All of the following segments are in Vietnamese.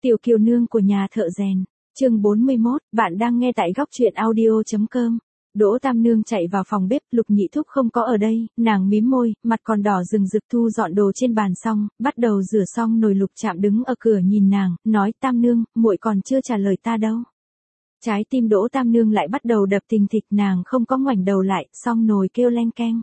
Tiểu Kiều Nương của nhà thợ rèn. Chương 41, bạn đang nghe tại góc truyện audio.com. Đỗ Tam Nương chạy vào phòng bếp, Lục Nhị Thúc không có ở đây, nàng mím môi, mặt còn đỏ rừng rực thu dọn đồ trên bàn xong, bắt đầu rửa xong nồi. Lục Trạm đứng ở cửa nhìn nàng, nói: Tam Nương, muội còn chưa trả lời ta đâu. Trái tim Đỗ Tam Nương lại bắt đầu đập thình thịch, nàng không có ngoảnh đầu lại, xong nồi kêu leng keng.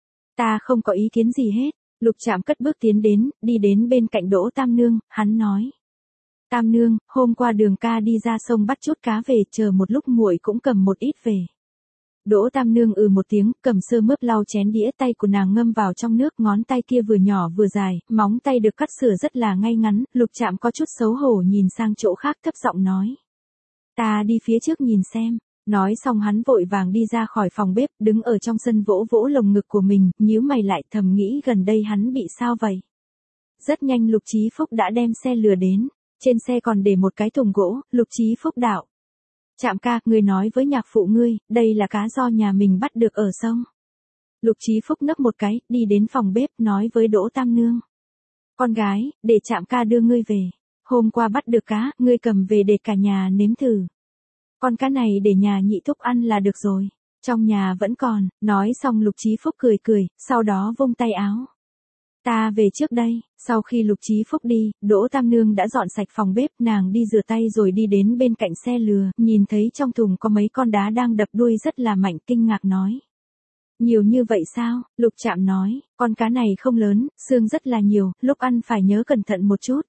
Ta không có ý kiến gì hết. Lục Trạm cất bước tiến đến, đi đến bên cạnh Đỗ Tam Nương, hắn nói: Tam Nương, hôm qua Đường ca đi ra sông bắt chút cá về, chờ một lúc muội cũng cầm một ít về. Đỗ Tam Nương một tiếng, cầm sơ mướp lau chén đĩa, tay của nàng ngâm vào trong nước, ngón tay kia vừa nhỏ vừa dài, móng tay được cắt sửa rất là ngay ngắn. Lục Trạm có chút xấu hổ nhìn sang chỗ khác, thấp giọng nói: Ta đi phía trước nhìn xem. Nói xong hắn vội vàng đi ra khỏi phòng bếp, đứng ở trong sân vỗ vỗ lồng ngực của mình, nhíu mày lại, thầm nghĩ gần đây hắn bị sao vậy. Rất nhanh Lục Chí Phúc đã đem xe lừa đến. Trên xe còn để một cái thùng gỗ. Lục Chí Phúc đạo: Trạm ca, ngươi nói với nhạc phụ ngươi, đây là cá do nhà mình bắt được ở sông. Lục Chí Phúc nấc một cái, đi đến phòng bếp, nói với Đỗ Tam Nương: Con gái, để Trạm ca đưa ngươi về. Hôm qua bắt được cá, ngươi cầm về để cả nhà nếm thử. Con cá này để nhà Nhị Thúc ăn là được rồi. Trong nhà vẫn còn. Nói xong Lục Chí Phúc cười cười, sau đó vung tay áo: Ta về trước đây. Sau khi Lục Chí Phúc đi, Đỗ Tam Nương đã dọn sạch phòng bếp, nàng đi rửa tay rồi đi đến bên cạnh xe lừa, nhìn thấy trong thùng có mấy con đá đang đập đuôi rất là mạnh, kinh ngạc nói: Nhiều như vậy sao? Lục Trạm nói: Con cá này không lớn, xương rất là nhiều, lúc ăn phải nhớ cẩn thận một chút.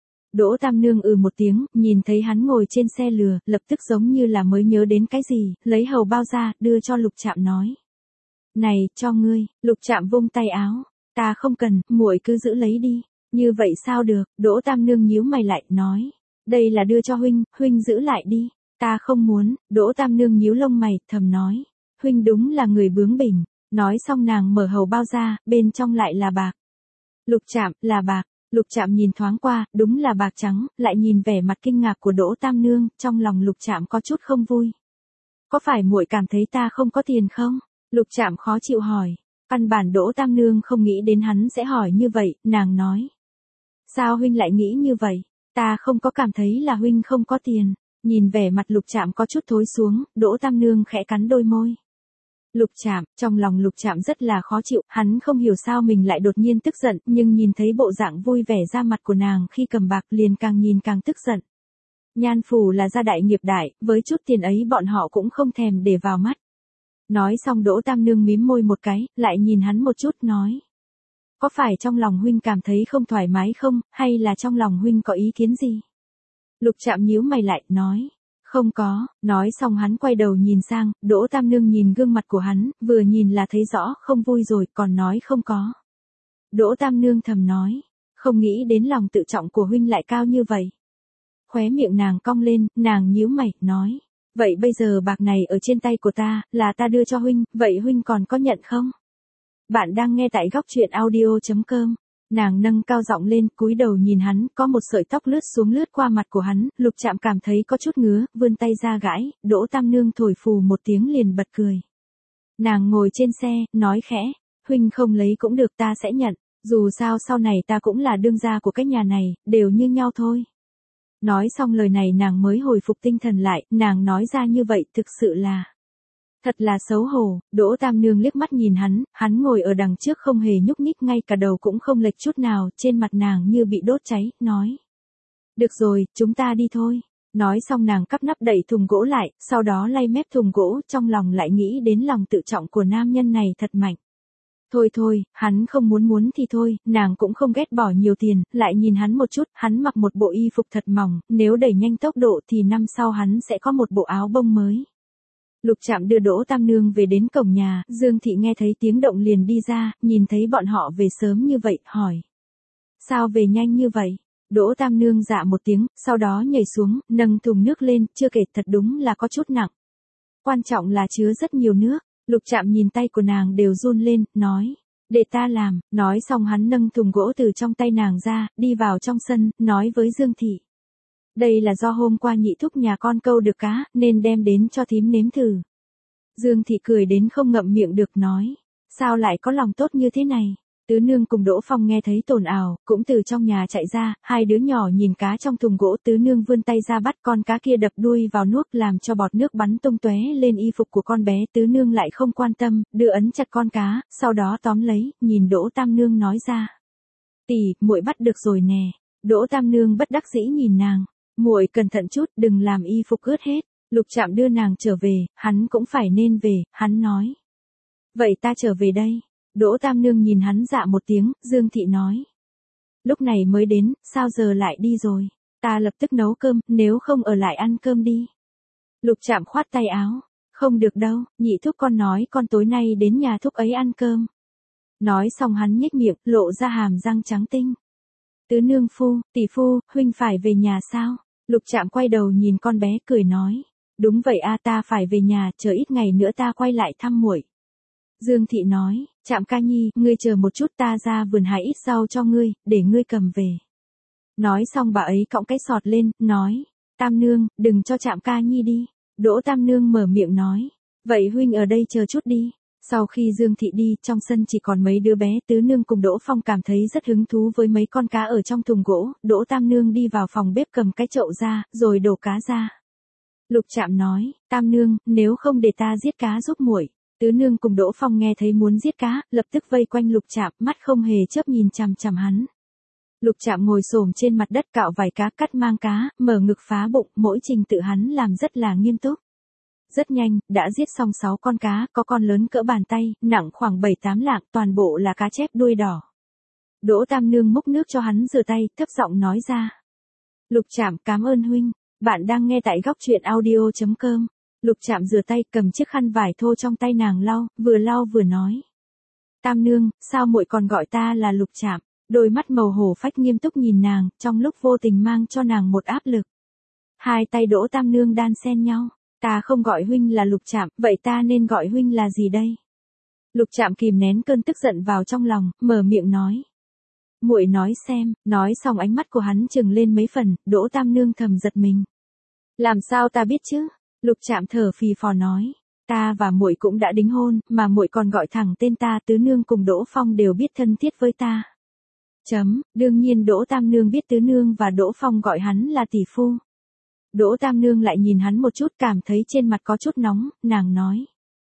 Đỗ Tam Nương một tiếng, nhìn thấy hắn ngồi trên xe lừa, lập tức giống như là mới nhớ đến cái gì, lấy hầu bao ra, đưa cho Lục Trạm nói: Này, cho ngươi. Lục Trạm vung tay áo: Ta không cần, muội cứ giữ lấy đi. Như vậy sao được? Đỗ Tam Nương nhíu mày lại, nói: Đây là đưa cho huynh, huynh giữ lại đi. Ta không muốn. Đỗ Tam Nương nhíu lông mày, thầm nói: Huynh đúng là người bướng bỉnh. Nói xong nàng mở hầu bao ra, bên trong lại là bạc. Lục Trạm: Là bạc. Lục Trạm nhìn thoáng qua, đúng là bạc trắng, lại nhìn vẻ mặt kinh ngạc của Đỗ Tam Nương, trong lòng Lục Trạm có chút không vui. Có phải muội cảm thấy ta không có tiền không? Lục Trạm khó chịu hỏi. Căn bản Đỗ Tam Nương không nghĩ đến hắn sẽ hỏi như vậy, nàng nói: Sao huynh lại nghĩ như vậy? Ta không có cảm thấy là huynh không có tiền. Nhìn vẻ mặt Lục Trạm có chút thối xuống, Đỗ Tam Nương khẽ cắn đôi môi. Lục Trạm, trong lòng Lục Trạm rất là khó chịu, hắn không hiểu sao mình lại đột nhiên tức giận, nhưng nhìn thấy bộ dạng vui vẻ ra mặt của nàng khi cầm bạc liền càng nhìn càng tức giận. Nhan phủ là gia đại nghiệp đại, với chút tiền ấy bọn họ cũng không thèm để vào mắt. Nói xong Đỗ Tam Nương mím môi một cái, lại nhìn hắn một chút, nói: Có phải trong lòng huynh cảm thấy không thoải mái không, hay là trong lòng huynh có ý kiến gì? Lục Trạm nhíu mày lại, nói: Không có. Nói xong hắn quay đầu nhìn sang, Đỗ Tam Nương nhìn gương mặt của hắn, vừa nhìn là thấy rõ không vui rồi, còn nói không có. Đỗ Tam Nương thầm nói: Không nghĩ đến lòng tự trọng của huynh lại cao như vậy. Khóe miệng nàng cong lên, nàng nhíu mày, nói: Vậy bây giờ bạc này ở trên tay của ta, là ta đưa cho huynh, vậy huynh còn có nhận không? Bạn đang nghe tại góc truyện audio.com. Nàng nâng cao giọng lên, cúi đầu nhìn hắn, có một sợi tóc lướt xuống lướt qua mặt của hắn, Lục Trạm cảm thấy có chút ngứa, vươn tay ra gãi, Đỗ Tam Nương thổi phù một tiếng liền bật cười. Nàng ngồi trên xe, nói khẽ: Huynh không lấy cũng được, ta sẽ nhận, dù sao sau này ta cũng là đương gia của cái nhà này, đều như nhau thôi. Nói xong lời này nàng mới hồi phục tinh thần lại, nàng nói ra như vậy thực sự là thật là xấu hổ. Đỗ Tam Nương liếc mắt nhìn hắn ngồi ở đằng trước không hề nhúc nhích, ngay cả đầu cũng không lệch chút nào, trên mặt nàng như bị đốt cháy, nói: Được rồi, chúng ta đi thôi. Nói xong nàng cắp nắp đậy thùng gỗ lại, sau đó lay mép thùng gỗ, trong lòng lại nghĩ đến lòng tự trọng của nam nhân này thật mạnh. Thôi thôi, hắn không muốn thì thôi, nàng cũng không ghét bỏ nhiều tiền, lại nhìn hắn một chút, hắn mặc một bộ y phục thật mỏng, nếu đẩy nhanh tốc độ thì năm sau hắn sẽ có một bộ áo bông mới. Lục Trạm đưa Đỗ Tam Nương về đến cổng nhà, Dương Thị nghe thấy tiếng động liền đi ra, nhìn thấy bọn họ về sớm như vậy, hỏi: Sao về nhanh như vậy? Đỗ Tam Nương dạ một tiếng, sau đó nhảy xuống, nâng thùng nước lên, chưa kể thật đúng là có chút nặng. Quan trọng là chứa rất nhiều nước. Lục Trạm nhìn tay của nàng đều run lên, nói: Để ta làm. Nói xong hắn nâng thùng gỗ từ trong tay nàng ra, đi vào trong sân, nói với Dương Thị: Đây là do hôm qua Nhị Thúc nhà con câu được cá, nên đem đến cho thím nếm thử. Dương Thị cười đến không ngậm miệng được, nói: Sao lại có lòng tốt như thế này? Tứ Nương cùng Đỗ Phong nghe thấy tồn ào, cũng từ trong nhà chạy ra, hai đứa nhỏ nhìn cá trong thùng gỗ. Tứ Nương vươn tay ra bắt con cá kia đập đuôi vào nuốt làm cho bọt nước bắn tung tóe lên y phục của con bé. Tứ Nương lại không quan tâm, đưa ấn chặt con cá, sau đó tóm lấy, nhìn Đỗ Tam Nương nói ra. Tỷ, muội bắt được rồi nè. Đỗ Tam Nương bất đắc dĩ nhìn nàng. Muội cẩn thận chút, đừng làm y phục ướt hết. Lục Trạm đưa nàng trở về, hắn cũng phải nên về, hắn nói. Vậy ta trở về đây. Đỗ Tam Nương nhìn hắn dạ một tiếng, Dương Thị nói. Lúc này mới đến, sao giờ lại đi rồi? Ta lập tức nấu cơm, nếu không ở lại ăn cơm đi. Lục Trạm khoát tay áo. Không được đâu, nhị thúc con nói con tối nay đến nhà thúc ấy ăn cơm. Nói xong hắn nhếch miệng, lộ ra hàm răng trắng tinh. Tứ Nương phu, tỷ phu, huynh phải về nhà sao? Lục Trạm quay đầu nhìn con bé cười nói. Đúng vậy a, ta phải về nhà, chờ ít ngày nữa ta quay lại thăm muội. Dương Thị nói, Trạm ca nhi, ngươi chờ một chút, ta ra vườn hái ít rau cho ngươi, để ngươi cầm về. Nói xong bà ấy cõng cái sọt lên, nói, Tam Nương, đừng cho Trạm ca nhi đi. Đỗ Tam Nương mở miệng nói, vậy huynh ở đây chờ chút đi. Sau khi Dương Thị đi, trong sân chỉ còn mấy đứa bé. Tứ Nương cùng Đỗ Phong cảm thấy rất hứng thú với mấy con cá ở trong thùng gỗ. Đỗ Tam Nương đi vào phòng bếp cầm cái chậu ra, rồi đổ cá ra. Lục Trạm nói, Tam Nương, nếu không để ta giết cá giúp muội. Tứ Nương cùng Đỗ Phong nghe thấy muốn giết cá, lập tức vây quanh Lục Trạm, mắt không hề chớp nhìn chằm chằm hắn. Lục Trạm ngồi xổm trên mặt đất cạo vài cá, cắt mang cá, mở ngực phá bụng, mỗi trình tự hắn làm rất là nghiêm túc. Rất nhanh, đã giết xong 6 con cá, có con lớn cỡ bàn tay, nặng khoảng 7-8 lạng, toàn bộ là cá chép đuôi đỏ. Đỗ Tam Nương múc nước cho hắn rửa tay, thấp giọng nói ra. Lục Trạm, cảm ơn huynh. Bạn đang nghe tại góc truyện audio.com. Lục Trạm rửa tay, cầm chiếc khăn vải thô trong tay nàng lau vừa nói. Tam Nương, sao muội còn gọi ta là Lục Trạm? Đôi mắt màu hổ phách nghiêm túc nhìn nàng, trong lúc vô tình mang cho nàng một áp lực. Hai tay Đỗ Tam Nương đan xen nhau. Ta không gọi huynh là Lục Trạm, vậy ta nên gọi huynh là gì đây? Lục Trạm kìm nén cơn tức giận vào trong lòng, mở miệng nói. Muội nói xem, nói xong ánh mắt của hắn trừng lên mấy phần, Đỗ Tam Nương thầm giật mình. Làm sao ta biết chứ? Lục Trạm thở phì phò nói. Ta và muội cũng đã đính hôn, mà muội còn gọi thẳng tên ta. Tứ Nương cùng Đỗ Phong đều biết thân thiết với ta. Đương nhiên Đỗ Tam Nương biết Tứ Nương và Đỗ Phong gọi hắn là tỷ phu. Đỗ Tam Nương lại nhìn hắn một chút, cảm thấy trên mặt có chút nóng, nàng nói.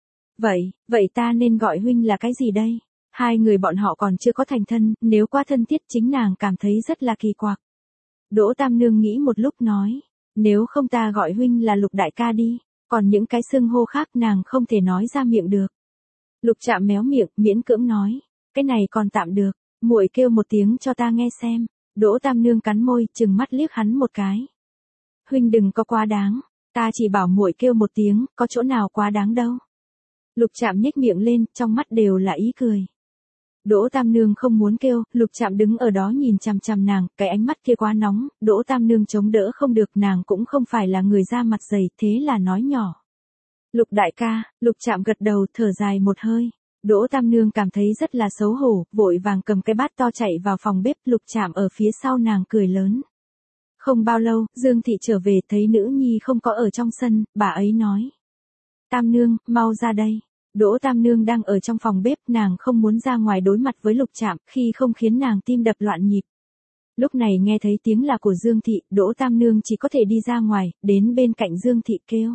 Vậy ta nên gọi huynh là cái gì đây? Hai người bọn họ còn chưa có thành thân, nếu quá thân thiết chính nàng cảm thấy rất là kỳ quặc. Đỗ Tam Nương nghĩ một lúc nói. Nếu không ta gọi huynh là Lục đại ca đi, còn những cái xưng hô khác nàng không thể nói ra miệng được. Lục Trạm méo miệng, miễn cưỡng nói. Cái này còn tạm được, muội kêu một tiếng cho ta nghe xem. Đỗ Tam Nương cắn môi, trừng mắt liếc hắn một cái. Huynh đừng có quá đáng, ta chỉ bảo muội kêu một tiếng, có chỗ nào quá đáng đâu. Lục Trạm nhếch miệng lên, trong mắt đều là ý cười. Đỗ Tam Nương không muốn kêu, Lục Trạm đứng ở đó nhìn chằm chằm nàng, cái ánh mắt kia quá nóng, Đỗ Tam Nương chống đỡ không được, nàng cũng không phải là người da mặt dày, thế là nói nhỏ. Lục đại ca. Lục Trạm gật đầu, thở dài một hơi. Đỗ Tam Nương cảm thấy rất là xấu hổ, vội vàng cầm cái bát to chạy vào phòng bếp. Lục Trạm ở phía sau nàng cười lớn. Không bao lâu, Dương Thị trở về, thấy nữ nhi không có ở trong sân, bà ấy nói. Tam Nương, mau ra đây. Đỗ Tam Nương đang ở trong phòng bếp, nàng không muốn ra ngoài đối mặt với Lục Trạm, khi không khiến nàng tim đập loạn nhịp. Lúc này nghe thấy tiếng là của Dương Thị, Đỗ Tam Nương chỉ có thể đi ra ngoài, đến bên cạnh Dương Thị kêu.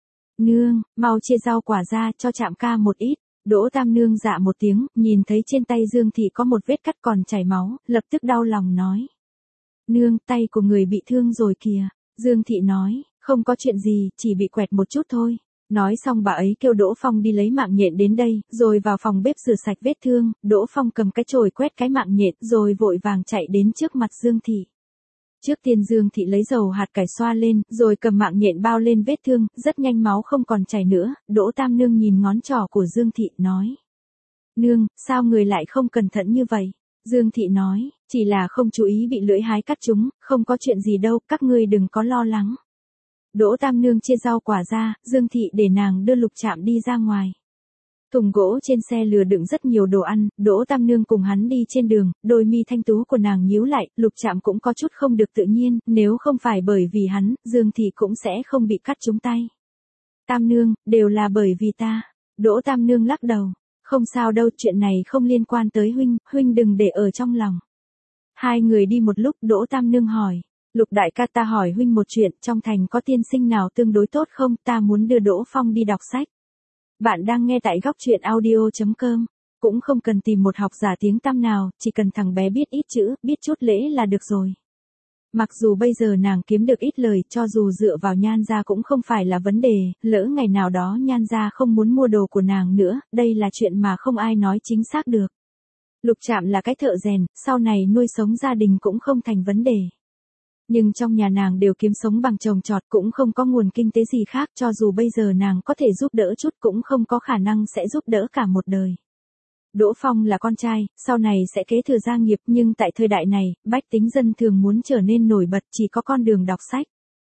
Nương, mau chia rau quả ra cho Trạm ca một ít. Đỗ Tam Nương dạ một tiếng, nhìn thấy trên tay Dương Thị có một vết cắt còn chảy máu, lập tức đau lòng nói. Nương, tay của người bị thương rồi kìa. Dương Thị nói, không có chuyện gì, chỉ bị quẹt một chút thôi. Nói xong bà ấy kêu Đỗ Phong đi lấy mạng nhện đến đây, rồi vào phòng bếp rửa sạch vết thương. Đỗ Phong cầm cái chổi quét cái mạng nhện, rồi vội vàng chạy đến trước mặt Dương Thị. Trước tiên Dương Thị lấy dầu hạt cải xoa lên, rồi cầm mạng nhện bao lên vết thương, rất nhanh máu không còn chảy nữa. Đỗ Tam Nương nhìn ngón trỏ của Dương Thị, nói. Nương, sao người lại không cẩn thận như vậy? Dương Thị nói, chỉ là không chú ý bị lưỡi hái cắt chúng, không có chuyện gì đâu, các ngươi đừng có lo lắng. Đỗ Tam Nương chia rau quả ra, Dương Thị để nàng đưa Lục Trạm đi ra ngoài. Thùng gỗ trên xe lừa đựng rất nhiều đồ ăn, Đỗ Tam Nương cùng hắn đi trên đường, đôi mi thanh tú của nàng nhíu lại, Lục Trạm cũng có chút không được tự nhiên, nếu không phải bởi vì hắn, Dương Thị cũng sẽ không bị cắt trúng tay. Tam Nương, đều là bởi vì ta. Đỗ Tam Nương lắc đầu. Không sao đâu, chuyện này không liên quan tới huynh, huynh đừng để ở trong lòng. Hai người đi một lúc, Đỗ Tam Nương hỏi. Lục đại ca, ta hỏi huynh một chuyện, trong thành có tiên sinh nào tương đối tốt không, ta muốn đưa Đỗ Phong đi đọc sách. Bạn đang nghe tại góc truyện audio.com. Cũng không cần tìm một học giả tiếng tăm nào, chỉ cần thằng bé biết ít chữ, biết chút lễ là được rồi. Mặc dù bây giờ nàng kiếm được ít lời, cho dù dựa vào Nhan gia cũng không phải là vấn đề, lỡ ngày nào đó Nhan gia không muốn mua đồ của nàng nữa, đây là chuyện mà không ai nói chính xác được. Lục Trạm là cái thợ rèn, sau này nuôi sống gia đình cũng không thành vấn đề. Nhưng trong nhà nàng đều kiếm sống bằng trồng trọt, cũng không có nguồn kinh tế gì khác, cho dù bây giờ nàng có thể giúp đỡ chút cũng không có khả năng sẽ giúp đỡ cả một đời. Đỗ Phong là con trai, sau này sẽ kế thừa gia nghiệp, nhưng tại thời đại này, bách tính dân thường muốn trở nên nổi bật chỉ có con đường đọc sách.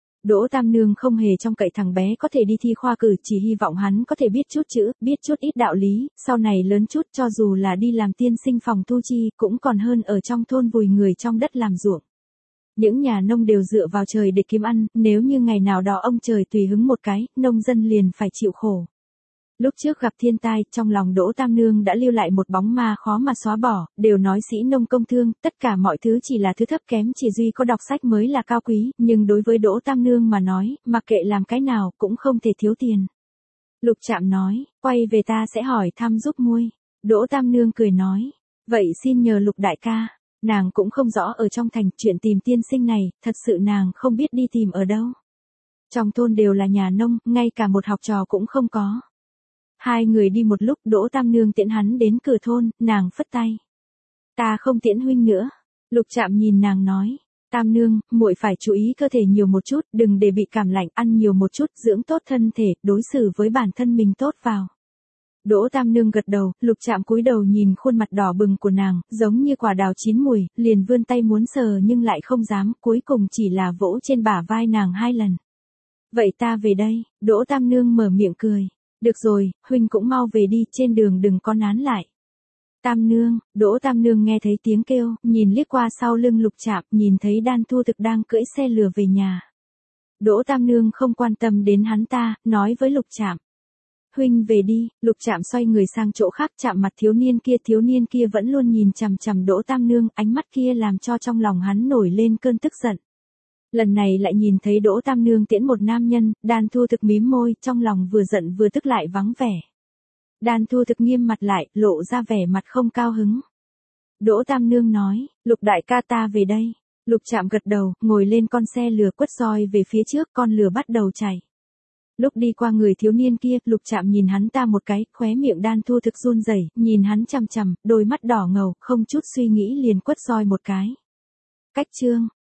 Đỗ Tam Nương không hề trông cậy thằng bé có thể đi thi khoa cử, chỉ hy vọng hắn có thể biết chút chữ, biết chút ít đạo lý, sau này lớn chút cho dù là đi làm tiên sinh phòng thu chi cũng còn hơn ở trong thôn vùi người trong đất làm ruộng. Những nhà nông đều dựa vào trời để kiếm ăn, nếu như ngày nào đó ông trời tùy hứng một cái, nông dân liền phải chịu khổ. Lúc trước gặp thiên tai, trong lòng Đỗ Tam Nương đã lưu lại một bóng ma khó mà xóa bỏ, đều nói sĩ nông công thương, tất cả mọi thứ chỉ là thứ thấp kém, chỉ duy có đọc sách mới là cao quý, nhưng đối với Đỗ Tam Nương mà nói, mặc kệ làm cái nào cũng không thể thiếu tiền. Lục Trạm nói, quay về ta sẽ hỏi thăm giúp muôi. Đỗ Tam Nương cười nói, vậy xin nhờ Lục đại ca. Nàng cũng không rõ ở trong thành chuyện tìm tiên sinh này, thật sự nàng không biết đi tìm ở đâu. Trong thôn đều là nhà nông, ngay cả một học trò cũng không có. Hai người đi một lúc, Đỗ Tam Nương tiễn hắn đến cửa thôn, nàng phất tay. Ta không tiễn huynh nữa. Lục Trạm nhìn nàng nói, Tam Nương, muội phải chú ý cơ thể nhiều một chút, đừng để bị cảm lạnh, ăn nhiều một chút, dưỡng tốt thân thể, đối xử với bản thân mình tốt vào. Đỗ Tam Nương gật đầu, Lục Trạm cúi đầu nhìn khuôn mặt đỏ bừng của nàng, giống như quả đào chín mùi, liền vươn tay muốn sờ nhưng lại không dám, cuối cùng chỉ là vỗ trên bả vai nàng 2 lần. Vậy ta về đây, Đỗ Tam Nương mở miệng cười. Được rồi, huynh cũng mau về đi, trên đường đừng có nán lại. Tam Nương, Đỗ Tam Nương nghe thấy tiếng kêu, nhìn liếc qua sau lưng Lục Trạm, nhìn thấy Đan Thu Thực đang cưỡi xe lừa về nhà. Đỗ Tam Nương không quan tâm đến hắn ta, nói với Lục Trạm. Huynh về đi. Lục Trạm xoay người sang chỗ khác, chạm mặt thiếu niên kia vẫn luôn nhìn chằm chằm Đỗ Tam Nương, ánh mắt kia làm cho trong lòng hắn nổi lên cơn tức giận. Lần này lại nhìn thấy Đỗ Tam Nương tiễn một nam nhân, Đan Thu Thực mím môi, trong lòng vừa giận vừa tức lại vắng vẻ. Đan Thu Thực nghiêm mặt lại, lộ ra vẻ mặt không cao hứng. Đỗ Tam Nương nói, Lục đại ca, ta về đây. Lục Trạm gật đầu, ngồi lên con xe lừa quất roi về phía trước, con lừa bắt đầu chạy. Lúc đi qua người thiếu niên kia, Lục Trạm nhìn hắn ta một cái, khóe miệng Đan Thu Thực run rẩy, nhìn hắn chằm chằm, đôi mắt đỏ ngầu, không chút suy nghĩ liền quất roi một cái. Cách chương